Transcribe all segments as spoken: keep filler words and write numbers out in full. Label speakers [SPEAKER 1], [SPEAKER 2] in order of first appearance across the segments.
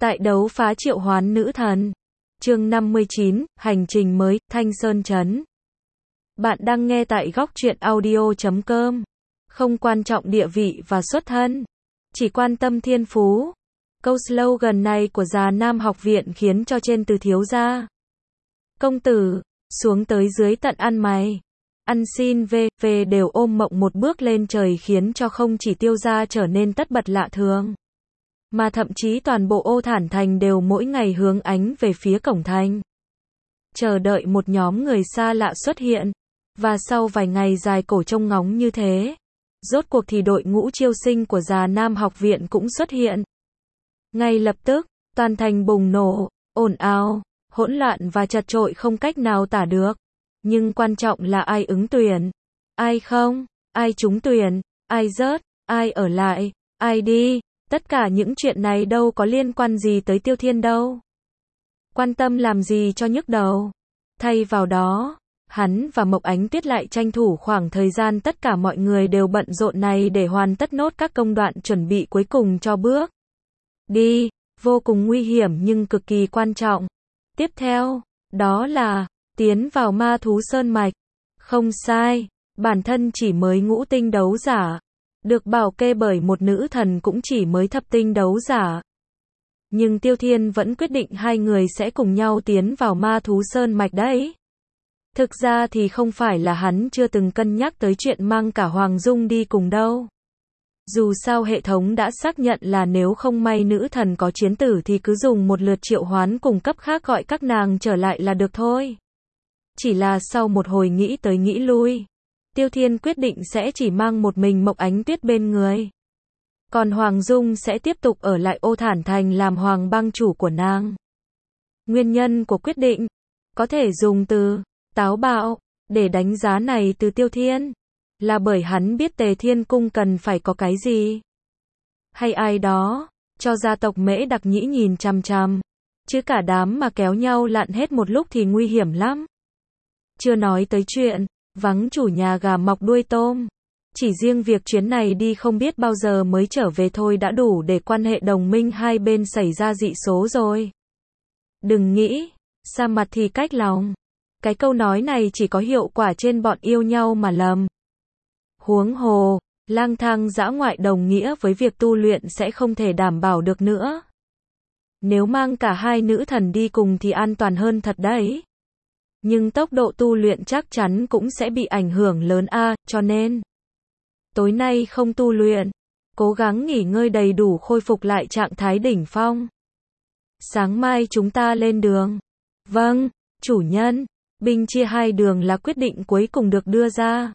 [SPEAKER 1] Tại đấu phá triệu hoán nữ thần. Chương năm mươi chín, hành trình mới, Thanh Sơn Trấn. Bạn đang nghe tại góc truyện audio chấm com. Không quan trọng địa vị và xuất thân, chỉ quan tâm thiên phú. Câu slogan này của Già Nam học viện khiến cho trên từ thiếu gia công tử, xuống tới dưới tận ăn mày, ăn xin về, về đều ôm mộng một bước lên trời, khiến cho không chỉ Tiêu gia trở nên tất bật lạ thường, mà thậm chí toàn bộ Ô Thản Thành đều mỗi ngày hướng ánh về phía cổng thành, chờ đợi một nhóm người xa lạ xuất hiện. Và sau vài ngày dài cổ trông ngóng như thế, rốt cuộc thì đội ngũ chiêu sinh của Già Nam học viện cũng xuất hiện. Ngay lập tức, toàn thành bùng nổ, ồn ào, hỗn loạn và chật chội không cách nào tả được. Nhưng quan trọng là ai ứng tuyển, ai không, ai trúng tuyển, ai rớt, ai ở lại, ai đi. Tất cả những chuyện này đâu có liên quan gì tới Tiêu Thiên đâu. Quan tâm làm gì cho nhức đầu. Thay vào đó, hắn và Mộc Ánh Tuyết lại tranh thủ khoảng thời gian tất cả mọi người đều bận rộn này để hoàn tất nốt các công đoạn chuẩn bị cuối cùng cho bước đi, vô cùng nguy hiểm nhưng cực kỳ quan trọng. Tiếp theo, đó là tiến vào Ma Thú Sơn Mạch. Không sai, bản thân chỉ mới ngũ tinh đấu giả, được bảo kê bởi một nữ thần cũng chỉ mới thập tinh đấu giả. Nhưng Tiêu Thiên vẫn quyết định hai người sẽ cùng nhau tiến vào Ma Thú Sơn Mạch đấy. Thực ra thì không phải là hắn chưa từng cân nhắc tới chuyện mang cả Hoàng Dung đi cùng đâu. Dù sao hệ thống đã xác nhận là nếu không may nữ thần có chiến tử thì cứ dùng một lượt triệu hoán cùng cấp khác gọi các nàng trở lại là được thôi. Chỉ là sau một hồi nghĩ tới nghĩ lui, Tiêu Thiên quyết định sẽ chỉ mang một mình Mộc Ánh Tuyết bên người. Còn Hoàng Dung sẽ tiếp tục ở lại Ô Thản Thành làm hoàng bang chủ của nàng. Nguyên nhân của quyết định có thể dùng từ táo bạo để đánh giá này từ Tiêu Thiên, là bởi hắn biết Tề Thiên Cung cần phải có cái gì hay ai đó cho gia tộc Mễ Đặc Nhĩ nhìn chằm chằm, chứ cả đám mà kéo nhau lặn hết một lúc thì nguy hiểm lắm. Chưa nói tới chuyện vắng chủ nhà gà mọc đuôi tôm, chỉ riêng việc chuyến này đi không biết bao giờ mới trở về thôi đã đủ để quan hệ đồng minh hai bên xảy ra dị số rồi. Đừng nghĩ xa mặt thì cách lòng, cái câu nói này chỉ có hiệu quả trên bọn yêu nhau mà lầm. Huống hồ, lang thang dã ngoại đồng nghĩa với việc tu luyện sẽ không thể đảm bảo được nữa. Nếu mang cả hai nữ thần đi cùng thì an toàn hơn thật đấy. Nhưng tốc độ tu luyện chắc chắn cũng sẽ bị ảnh hưởng lớn a, cho nên tối nay không tu luyện, cố gắng nghỉ ngơi đầy đủ khôi phục lại trạng thái đỉnh phong. Sáng mai chúng ta lên đường. Vâng, chủ nhân. Binh chia hai đường là quyết định cuối cùng được đưa ra.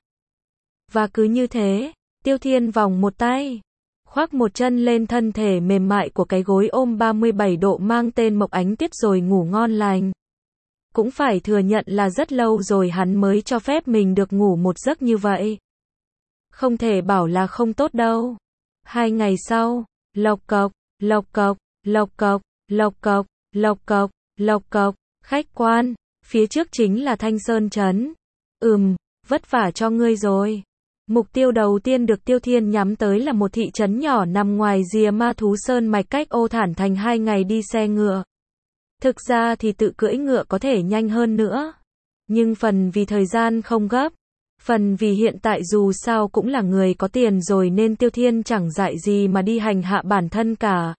[SPEAKER 1] Và cứ như thế, Tiêu Thiên vòng một tay, khoác một chân lên thân thể mềm mại của cái gối ôm ba mươi bảy độ mang tên Mộc Ánh Tuyết rồi ngủ ngon lành. Cũng phải thừa nhận là rất lâu rồi hắn mới cho phép mình được ngủ một giấc như vậy. Không thể bảo là không tốt đâu. Hai ngày sau, lộc cộc, lộc cộc, lộc cộc, lộc cộc, lộc cộc, lộc cộc, khách quan, phía trước chính là Thanh Sơn Trấn. Ừm, vất vả cho ngươi rồi. Mục tiêu đầu tiên được Tiêu Thiên nhắm tới là một thị trấn nhỏ nằm ngoài rìa Ma Thú Sơn Mạch cách Ô Thản Thành hai ngày đi xe ngựa. Thực ra thì tự cưỡi ngựa có thể nhanh hơn nữa. Nhưng phần vì thời gian không gấp, phần vì hiện tại dù sao cũng là người có tiền rồi nên Tiêu Thiên chẳng dại gì mà đi hành hạ bản thân cả.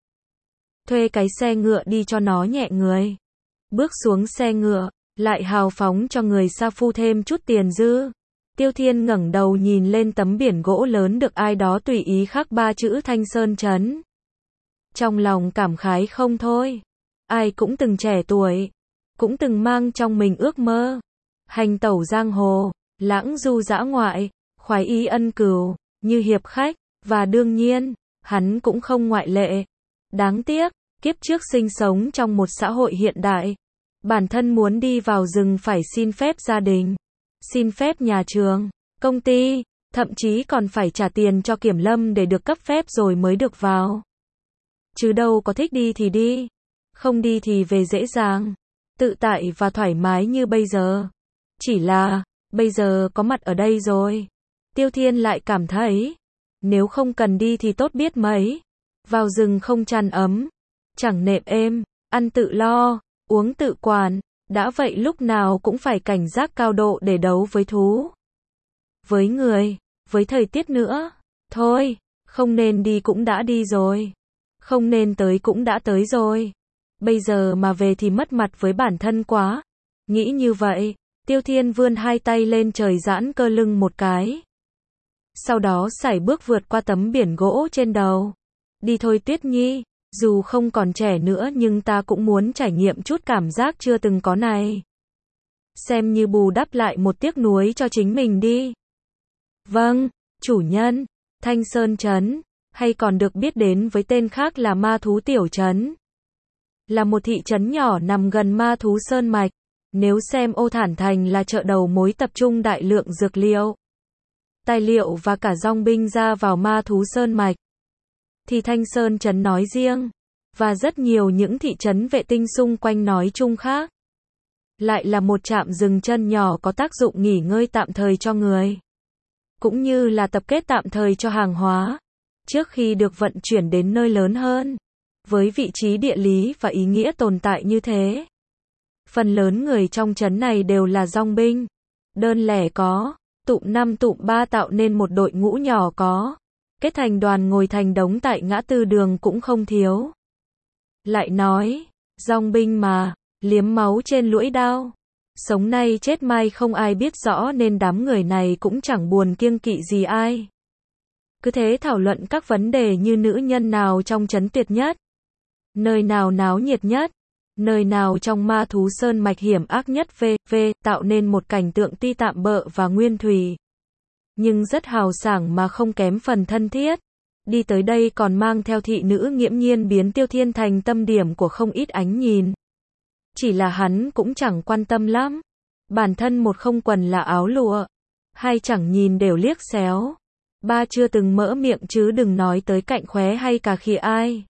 [SPEAKER 1] Thuê cái xe ngựa đi cho nó nhẹ người. Bước xuống xe ngựa, lại hào phóng cho người sa phu thêm chút tiền dư. Tiêu Thiên ngẩng đầu nhìn lên tấm biển gỗ lớn được ai đó tùy ý khắc ba chữ Thanh Sơn Trấn. Trong lòng cảm khái không thôi. Ai cũng từng trẻ tuổi, cũng từng mang trong mình ước mơ. Hành tẩu giang hồ, lãng du dã ngoại, khoái ý ân cừu, như hiệp khách, và đương nhiên, hắn cũng không ngoại lệ. Đáng tiếc, kiếp trước sinh sống trong một xã hội hiện đại. Bản thân muốn đi vào rừng phải xin phép gia đình, xin phép nhà trường, công ty, thậm chí còn phải trả tiền cho kiểm lâm để được cấp phép rồi mới được vào. Chứ đâu có thích đi thì đi, không đi thì về dễ dàng, tự tại và thoải mái như bây giờ. Chỉ là, bây giờ có mặt ở đây rồi, Tiêu Thiên lại cảm thấy, nếu không cần đi thì tốt biết mấy. Vào rừng không chăn ấm, chẳng nệm êm, ăn tự lo, uống tự quản, đã vậy lúc nào cũng phải cảnh giác cao độ để đấu với thú. Với người, với thời tiết nữa. Thôi, không nên đi cũng đã đi rồi. Không nên tới cũng đã tới rồi. Bây giờ mà về thì mất mặt với bản thân quá. Nghĩ như vậy, Tiêu Thiên vươn hai tay lên trời giãn cơ lưng một cái. Sau đó sải bước vượt qua tấm biển gỗ trên đầu. Đi thôi Tuyết Nhi, dù không còn trẻ nữa nhưng ta cũng muốn trải nghiệm chút cảm giác chưa từng có này. Xem như bù đắp lại một tiếc nuối cho chính mình đi. Vâng, chủ nhân, Thanh Sơn Trấn, hay còn được biết đến với tên khác là Ma Thú Tiểu Trấn. Là một thị trấn nhỏ nằm gần Ma Thú Sơn Mạch. Nếu xem Ô Thản Thành là chợ đầu mối tập trung đại lượng dược liệu, tài liệu và cả dòng binh ra vào Ma Thú Sơn Mạch, thì Thanh Sơn Trấn nói riêng, và rất nhiều những thị trấn vệ tinh xung quanh nói chung khác, lại là một trạm dừng chân nhỏ có tác dụng nghỉ ngơi tạm thời cho người, cũng như là tập kết tạm thời cho hàng hóa, trước khi được vận chuyển đến nơi lớn hơn. Với vị trí địa lý và ý nghĩa tồn tại như thế, phần lớn người trong trấn này đều là dòng binh. Đơn lẻ có, tụm năm tụm ba tạo nên một đội ngũ nhỏ có, kết thành đoàn ngồi thành đống tại ngã tư đường cũng không thiếu. Lại nói, dòng binh mà, liếm máu trên lưỡi đao. Sống nay chết mai không ai biết rõ nên đám người này cũng chẳng buồn kiêng kỵ gì ai. Cứ thế thảo luận các vấn đề như nữ nhân nào trong trấn tuyệt nhất, nơi nào náo nhiệt nhất, nơi nào trong Ma Thú Sơn Mạch hiểm ác nhất vê vê tạo nên một cảnh tượng tuy tạm bợ và nguyên thủy, nhưng rất hào sảng mà không kém phần thân thiết. Đi tới đây còn mang theo thị nữ nghiễm nhiên biến Tiêu Thiên thành tâm điểm của không ít ánh nhìn. Chỉ là hắn cũng chẳng quan tâm lắm. Bản thân một không quần là áo lụa, hai chẳng nhìn đều liếc xéo, ba chưa từng mỡ miệng chứ đừng nói tới cạnh khóe hay cà khịa ai.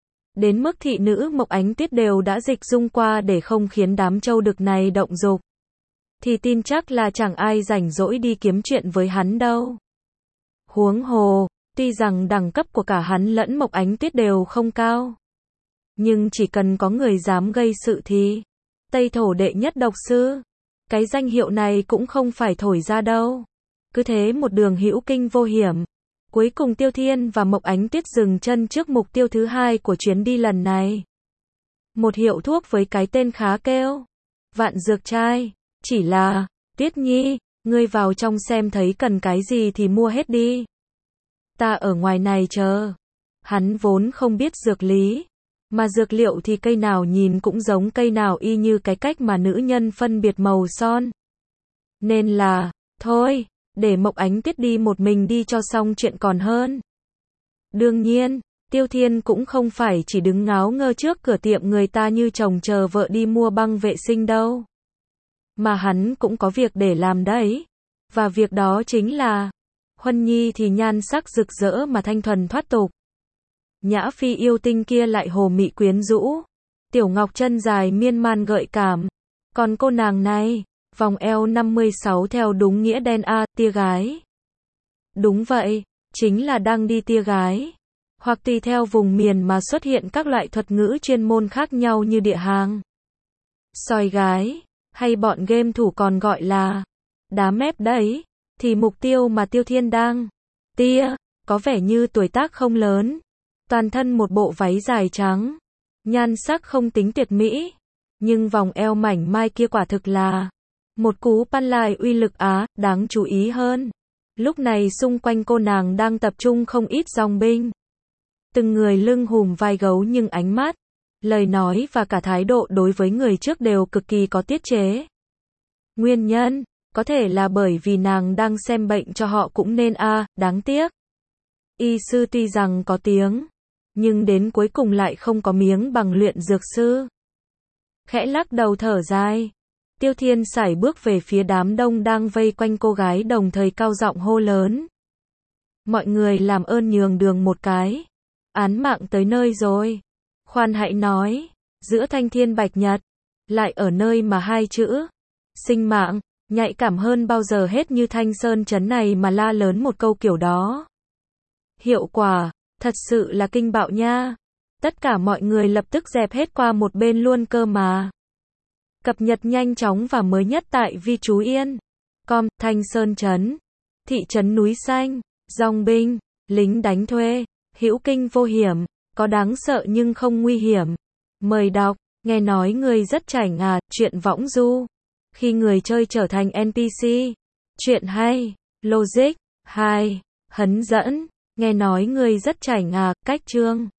[SPEAKER 1] Đến mức thị nữ Mộc Ánh Tuyết đều đã dịch dung qua để không khiến đám châu đực này động dục, thì tin chắc là chẳng ai rảnh rỗi đi kiếm chuyện với hắn đâu. Huống hồ, tuy rằng đẳng cấp của cả hắn lẫn Mộc Ánh Tuyết đều không cao, nhưng chỉ cần có người dám gây sự thì Tây Thổ đệ nhất độc sư, cái danh hiệu này cũng không phải thổi ra đâu. Cứ thế một đường hữu kinh vô hiểm. Cuối cùng Tiêu Thiên và Mộc Ánh Tuyết dừng chân trước mục tiêu thứ hai của chuyến đi lần này. Một hiệu thuốc với cái tên khá kêu Vạn Dược Trai. Chỉ là, Tuyết Nhi, ngươi vào trong xem thấy cần cái gì thì mua hết đi. Ta ở ngoài này chờ. Hắn vốn không biết dược lý, mà dược liệu thì cây nào nhìn cũng giống cây nào y như cái cách mà nữ nhân phân biệt màu son. Nên là, thôi, để Mộc Ánh Tuyết đi một mình đi cho xong chuyện còn hơn. Đương nhiên, Tiêu Thiên cũng không phải chỉ đứng ngáo ngơ trước cửa tiệm người ta như chồng chờ vợ đi mua băng vệ sinh đâu. Mà hắn cũng có việc để làm đấy. Và việc đó chính là, Huân Nhi thì nhan sắc rực rỡ mà thanh thuần thoát tục. Nhã Phi yêu tinh kia lại hồ mị quyến rũ. Tiểu Ngọc chân dài miên man gợi cảm. Còn cô nàng này, vòng eo năm mươi sáu theo đúng nghĩa đen a, tia gái. Đúng vậy, chính là đang đi tia gái. Hoặc tùy theo vùng miền mà xuất hiện các loại thuật ngữ chuyên môn khác nhau như địa hàng, soi gái, hay bọn game thủ còn gọi là đá mép đấy. Thì mục tiêu mà Tiêu Thiên đang tia, có vẻ như tuổi tác không lớn. Toàn thân một bộ váy dài trắng. Nhan sắc không tính tuyệt mỹ. Nhưng vòng eo mảnh mai kia quả thực là một cú pan lai uy lực á, đáng chú ý hơn. Lúc này xung quanh cô nàng đang tập trung không ít dòng binh. Từng người lưng hùm vai gấu nhưng ánh mắt, lời nói và cả thái độ đối với người trước đều cực kỳ có tiết chế. Nguyên nhân, có thể là bởi vì nàng đang xem bệnh cho họ cũng nên a, à, đáng tiếc. Y sư tuy rằng có tiếng, nhưng đến cuối cùng lại không có miếng bằng luyện dược sư. Khẽ lắc đầu thở dài, Tiêu Thiên sải bước về phía đám đông đang vây quanh cô gái đồng thời cao giọng hô lớn. Mọi người làm ơn nhường đường một cái. Án mạng tới nơi rồi. Khoan hãy nói, giữa thanh thiên bạch nhật, lại ở nơi mà hai chữ sinh mạng nhạy cảm hơn bao giờ hết như Thanh Sơn trấn này mà la lớn một câu kiểu đó. Hiệu quả, thật sự là kinh bạo nha. Tất cả mọi người lập tức dẹp hết qua một bên luôn cơ mà. Cập nhật nhanh chóng và mới nhất tại Vi Trú Yên. Com, Thanh Sơn Trấn, thị trấn núi xanh, dòng binh, lính đánh thuê, hữu kinh vô hiểm, có đáng sợ nhưng không nguy hiểm. Mời đọc, nghe nói người rất chảnh à, chuyện võng du. Khi người chơi trở thành en pê xê. Chuyện hay, logic, hai, hấn dẫn, nghe nói người rất chảnh à, cách chương.